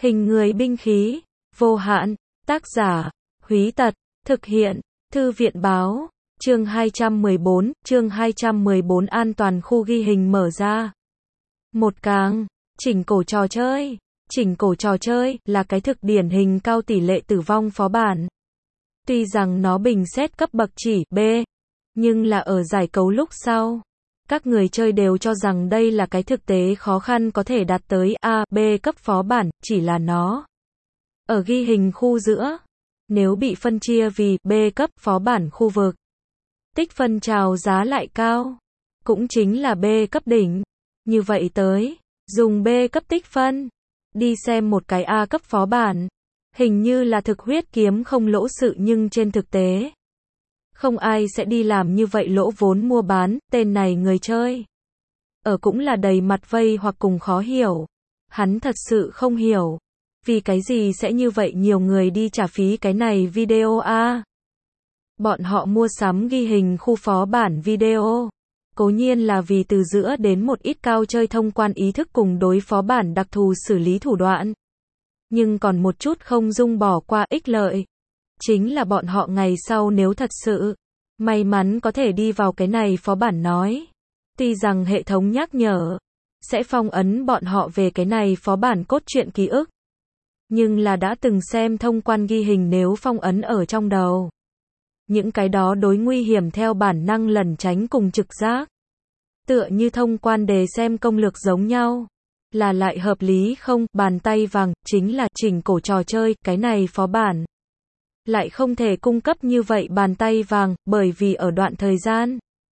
Hình người binh khí, vô hạn, tác giả, Húy Tật, thực hiện, Thư viện báo, chương 214, an toàn khu ghi hình mở ra. Một càng, chỉnh cổ trò chơi. Chỉnh cổ trò chơi là cái thực điển hình cao tỷ lệ tử vong phó bản. Tuy rằng nó bình xét cấp bậc chỉ B, nhưng là ở giải cấu lúc sau. Các người chơi đều cho rằng đây là cái thực tế khó khăn có thể đạt tới A, B cấp phó bản, chỉ là nó ở ghi hình khu giữa. Nếu bị phân chia vì B cấp phó bản khu vực, tích phân chào giá lại cao, cũng chính là B cấp đỉnh. Như vậy tới, dùng B cấp tích phân, đi xem một cái A cấp phó bản. Hình như là thực huyết kiếm không lỗ sự nhưng trên thực tế, không ai sẽ đi làm như vậy lỗ vốn mua bán, tên này người chơi. Cũng là đầy mặt vây hoặc cùng khó hiểu. Hắn thật sự không hiểu. Vì cái gì sẽ như vậy nhiều người đi trả phí cái này video a? Bọn họ mua sắm ghi hình khu phó bản video. Cố nhiên là vì từ giữa đến một ít cao chơi thông quan ý thức cùng đối phó bản đặc thù xử lý thủ đoạn. Nhưng còn một chút không dung bỏ qua ích lợi. Chính là bọn họ ngày sau nếu thật sự may mắn có thể đi vào cái này phó bản nói. Tuy rằng hệ thống nhắc nhở sẽ phong ấn bọn họ về cái này phó bản cốt truyện ký ức. Nhưng là đã từng xem thông quan ghi hình nếu phong ấn ở trong đầu. Những cái đó đối nguy hiểm theo bản năng lẩn tránh cùng trực giác. Tựa như thông quan đề xem công lược giống nhau. Là lại hợp lý không? Bàn tay vàng, chính là chỉnh cổ trò chơi, cái này phó bản. Lại không thể cung cấp như vậy bàn tay vàng, bởi vì ở đoạn thời gian.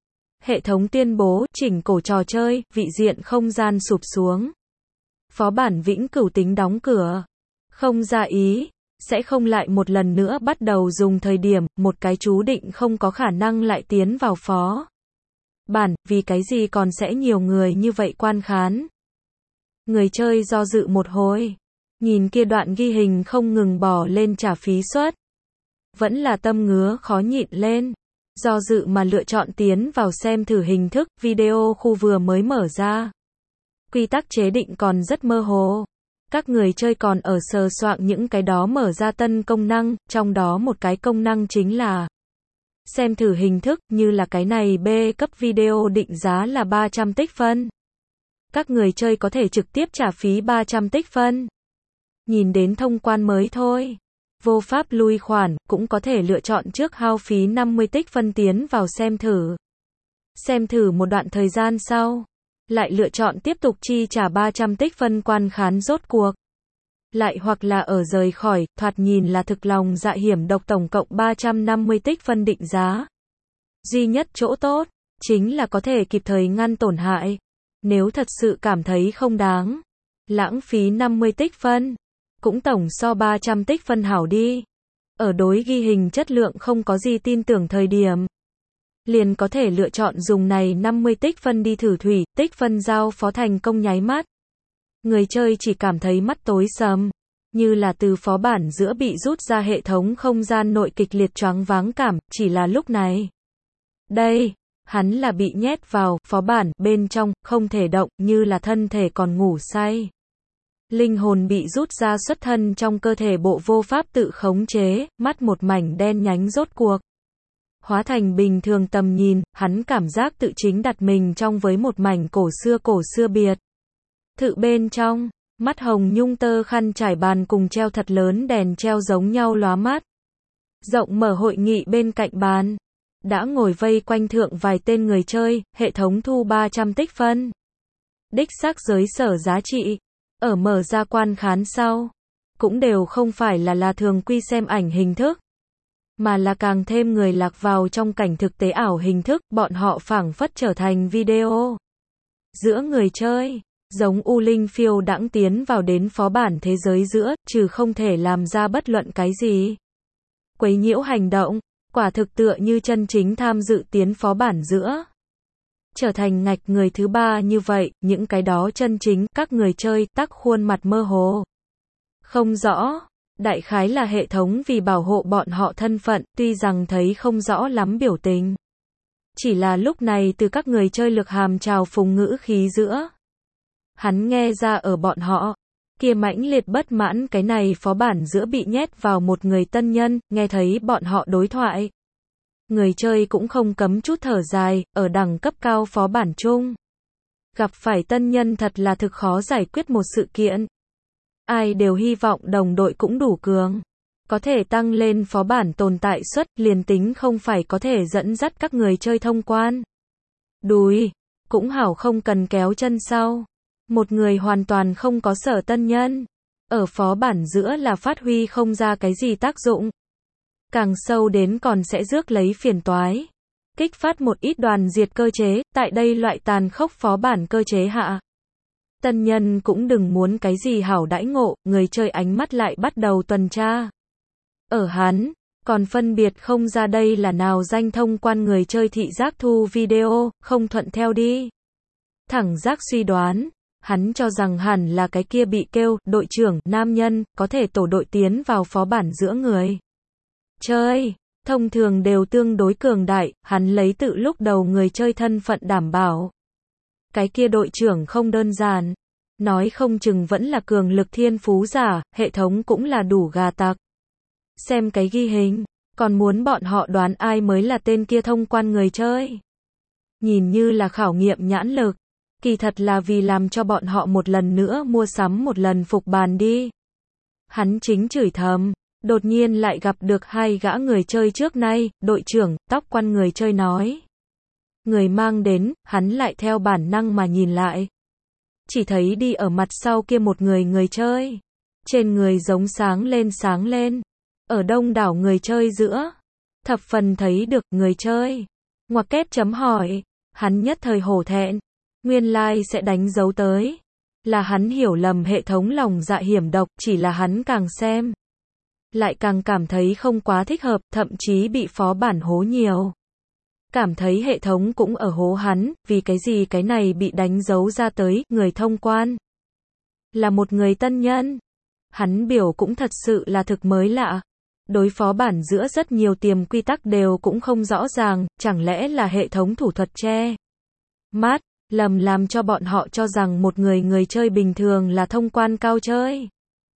Hệ thống tuyên bố, chỉnh cổ trò chơi, vị diện không gian sụp xuống. Phó bản vĩnh cửu tính đóng cửa. Không ra ý, sẽ không lại một lần nữa bắt đầu dùng thời điểm, một cái chú định không có khả năng lại tiến vào phó bản, vì cái gì còn sẽ nhiều người như vậy quan khán. Người chơi do dự một hồi, nhìn kia đoạn ghi hình không ngừng bỏ lên trả phí suất. Vẫn là tâm ngứa khó nhịn lên, do dự mà lựa chọn tiến vào xem thử hình thức video khu vừa mới mở ra. Quy tắc chế định còn rất mơ hồ. Các người chơi còn ở sờ soạng những cái đó mở ra tân công năng, trong đó một cái công năng chính là xem thử hình thức, như là cái này B cấp video định giá là 300 tích phân. Các người chơi có thể trực tiếp trả phí 300 tích phân. Nhìn đến thông quan mới thôi. Vô pháp lui khoản, cũng có thể lựa chọn trước hao phí 50 tích phân tiến vào xem thử. Xem thử một đoạn thời gian sau. Lại lựa chọn tiếp tục chi trả 300 tích phân quan khán rốt cuộc. Lại hoặc là ở rời khỏi, thoạt nhìn là thực lòng dạ hiểm độc tổng cộng 350 tích phân định giá. Duy nhất chỗ tốt, chính là có thể kịp thời ngăn tổn hại. Nếu thật sự cảm thấy không đáng, lãng phí 50 tích phân, cũng tổng so 300 tích phân hảo đi. Ở đối ghi hình chất lượng không có gì tin tưởng thời điểm, liền có thể lựa chọn dùng này 50 tích phân đi thử thủy, tích phân giao phó thành công nháy mắt. Người chơi chỉ cảm thấy mắt tối sầm, như là từ phó bản giữa bị rút ra hệ thống không gian nội kịch liệt choáng váng cảm, chỉ là lúc này. Đây, hắn là bị nhét vào phó bản bên trong, không thể động, như là thân thể còn ngủ say. Linh hồn bị rút ra xuất thân trong cơ thể bộ vô pháp tự khống chế, mắt một mảnh đen nhánh rốt cuộc. Hóa thành bình thường tầm nhìn, hắn cảm giác tự chính đặt mình trong với một mảnh cổ xưa biệt. Thự bên trong, mắt hồng nhung tơ khăn trải bàn cùng treo thật lớn đèn treo giống nhau lóa mắt. Rộng mở hội nghị bên cạnh bàn. Đã ngồi vây quanh thượng vài tên người chơi, hệ thống thu 300 tích phân. Đích xác giới sở giá trị. Ở mở ra quan khán sau. Cũng đều không phải là thường quy xem ảnh hình thức. Mà là càng thêm người lạc vào trong cảnh thực tế ảo hình thức, bọn họ phảng phất trở thành video. Giữa người chơi, giống U Linh phiêu đãng tiến vào đến phó bản thế giới giữa, trừ không thể làm ra bất luận cái gì quấy nhiễu hành động, quả thực tựa như chân chính tham dự tiến phó bản giữa. Trở thành ngạch người thứ ba như vậy, những cái đó chân chính, các người chơi, tắc khuôn mặt mơ hồ. Không rõ. Đại khái là hệ thống vì bảo hộ bọn họ thân phận, tuy rằng thấy không rõ lắm biểu tình. Chỉ là lúc này từ các người chơi lực hàm trào phùng ngữ khí giữa. Hắn nghe ra ở bọn họ, Kia mãnh liệt bất mãn cái này phó bản giữa bị nhét vào một người tân nhân, nghe thấy bọn họ đối thoại. Người chơi cũng không cấm chút thở dài, ở đẳng cấp cao phó bản chung. Gặp phải tân nhân thật là thực khó giải quyết một sự kiện. Ai đều hy vọng đồng đội cũng đủ cường. Có thể tăng lên phó bản tồn tại suất, liền tính không phải có thể dẫn dắt các người chơi thông quan. Đùi, cũng hảo không cần kéo chân sau. Một người hoàn toàn không có sở tân nhân. Ở phó bản giữa là phát huy không ra cái gì tác dụng. Càng sâu đến còn sẽ rước lấy phiền toái. Kích phát một ít đoàn diệt cơ chế, tại đây loại tàn khốc phó bản cơ chế hạ. Tân nhân cũng đừng muốn cái gì hảo đãi ngộ, người chơi ánh mắt lại bắt đầu tuần tra. Ở hắn, còn phân biệt không ra đây là nào danh thông quan người chơi thị giác thu video, không thuận theo đi. Thẳng giác suy đoán, hắn cho rằng hẳn là cái kia bị kêu, đội trưởng, nam nhân, có thể tổ đội tiến vào phó bản giữa người chơi. Thông thường đều tương đối cường đại, hắn lấy tự lúc đầu người chơi thân phận đảm bảo. Cái kia đội trưởng không đơn giản. Nói không chừng vẫn là cường lực thiên phú giả, hệ thống cũng là đủ gà tặc. Xem cái ghi hình, còn muốn bọn họ đoán ai mới là tên kia thông quan người chơi. Nhìn như là khảo nghiệm nhãn lực, kỳ thật là vì làm cho bọn họ một lần nữa mua sắm một lần phục bàn đi. Hắn chính chửi thầm, đột nhiên lại gặp được hai gã người chơi trước nay, đội trưởng, tóc quan người chơi nói. Người mang đến, hắn lại theo bản năng mà nhìn lại. Chỉ thấy đi ở mặt sau kia một người chơi. Trên người giống sáng lên. Ở đông đảo người chơi giữa. Thập phần thấy được người chơi. Ngoặc kép chấm hỏi. Hắn nhất thời hổ thẹn. Nguyên lai sẽ đánh dấu tới. Là hắn hiểu lầm hệ thống lòng dạ hiểm độc, chỉ là hắn càng xem. Lại càng cảm thấy không quá thích hợp, thậm chí bị phó bản hố nhiều. Cảm thấy hệ thống cũng ở hố hắn, vì cái gì cái này bị đánh dấu ra tới, người thông quan. Là một người tân nhân. Hắn biểu cũng thật sự là thực mới lạ. Đối phó bản giữa rất nhiều tiềm quy tắc đều cũng không rõ ràng, chẳng lẽ là hệ thống thủ thuật che mắt, lầm làm cho bọn họ cho rằng một người chơi bình thường là thông quan cao chơi.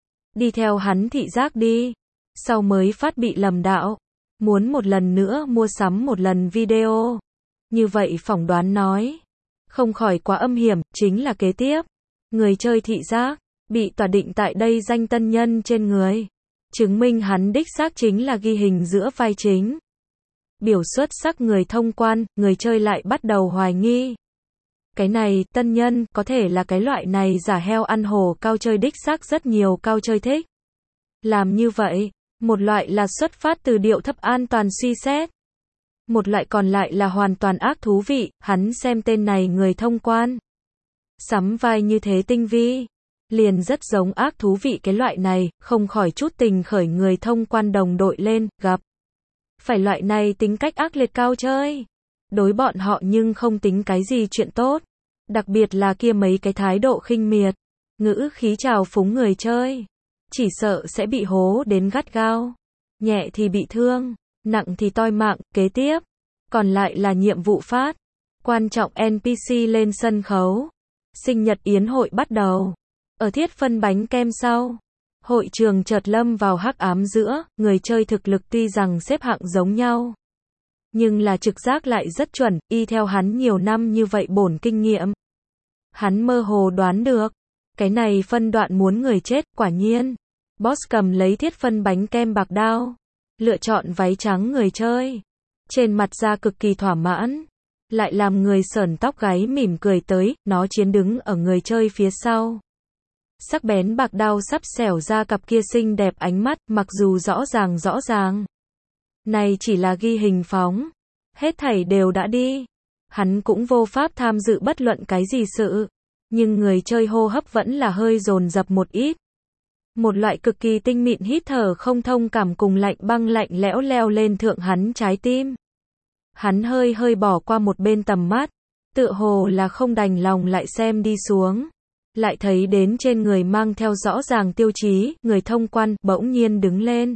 Đi theo hắn thị giác đi. Sau mới phát bị lầm đạo. Muốn một lần nữa mua sắm một lần video. Như vậy phỏng đoán nói. Không khỏi quá âm hiểm, chính là kế tiếp. Người chơi thị giác, bị tỏa định tại đây danh tân nhân trên người. Chứng minh hắn đích xác chính là ghi hình giữa vai chính. Biểu xuất sắc người thông quan, người chơi lại bắt đầu hoài nghi. Cái này, tân nhân, có thể là cái loại này giả heo ăn hổ cao chơi đích xác rất nhiều cao chơi thích. Làm như vậy. Một loại là xuất phát từ điệu thấp an toàn suy xét. Một loại còn lại là hoàn toàn ác thú vị, hắn xem tên này người thông quan. Sắm vai như thế tinh vi. Liền rất giống ác thú vị cái loại này, không khỏi chút tình khởi người thông quan đồng đội lên, gặp. Phải loại này tính cách ác liệt cao chơi. Đối bọn họ nhưng không tính cái gì chuyện tốt. Đặc biệt là kia mấy cái thái độ khinh miệt. Ngữ khí trào phúng người chơi. Chỉ sợ sẽ bị hố đến gắt gao. Nhẹ thì bị thương, nặng thì toi mạng, kế tiếp. Còn lại là nhiệm vụ phát. Quan trọng NPC lên sân khấu. Sinh nhật yến hội bắt đầu. Ở thiết phân bánh kem sau. Hội trường chợt lâm vào hắc ám giữa, người chơi thực lực tuy rằng xếp hạng giống nhau. Nhưng là trực giác lại rất chuẩn, y theo hắn nhiều năm như vậy bổn kinh nghiệm. Hắn mơ hồ đoán được. Cái này phân đoạn muốn người chết, quả nhiên. Boss cầm lấy thiết phân bánh kem bạc đao. Lựa chọn váy trắng người chơi. Trên mặt da cực kỳ thỏa mãn. Lại làm người sởn tóc gáy mỉm cười tới, nó chiến đứng ở người chơi phía sau. Sắc bén bạc đao sắp xẻo ra cặp kia xinh đẹp ánh mắt, mặc dù rõ ràng. Này chỉ là ghi hình phóng. Hết thảy đều đã đi. Hắn cũng vô pháp tham dự bất luận cái gì sự. Nhưng người chơi hô hấp vẫn là hơi dồn dập một ít. Một loại cực kỳ tinh mịn hít thở không thông cảm cùng lạnh băng lạnh lẽo leo lên thượng hắn trái tim. Hắn hơi bỏ qua một bên tầm mắt. Tựa hồ là không đành lòng lại xem đi xuống. Lại thấy đến trên người mang theo rõ ràng tiêu chí, người thông quan, bỗng nhiên đứng lên.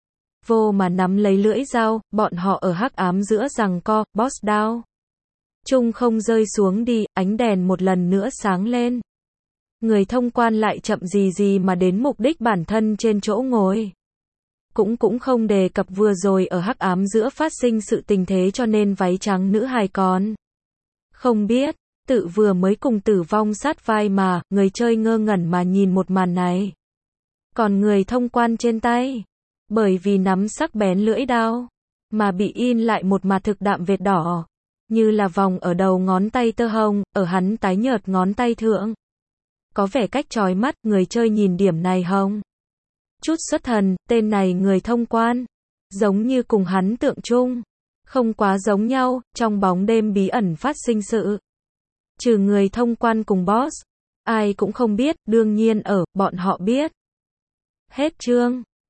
Vô mà nắm lấy lưỡi dao, bọn họ ở hắc ám giữa giằng co, boss down. Trung không rơi xuống đi, ánh đèn một lần nữa sáng lên. Người thông quan lại chậm gì gì mà đến mục đích bản thân trên chỗ ngồi. Cũng không đề cập vừa rồi ở hắc ám giữa phát sinh sự tình thế cho nên váy trắng nữ hài còn không biết, tự vừa mới cùng tử vong sát vai mà, người chơi ngơ ngẩn mà nhìn một màn này. Còn người thông quan trên tay, bởi vì nắm sắc bén lưỡi đao, mà bị in lại một mạt thực đạm vệt đỏ, như là vòng ở đầu ngón tay tơ hồng, ở hắn tái nhợt ngón tay thượng. Có vẻ cách chói mắt, người chơi nhìn điểm này hông? Chút xuất thần, tên này người thông quan, giống như cùng hắn tượng chung, không quá giống nhau, trong bóng đêm bí ẩn phát sinh sự. Trừ người thông quan cùng boss, ai cũng không biết, đương nhiên bọn họ biết. Hết chương.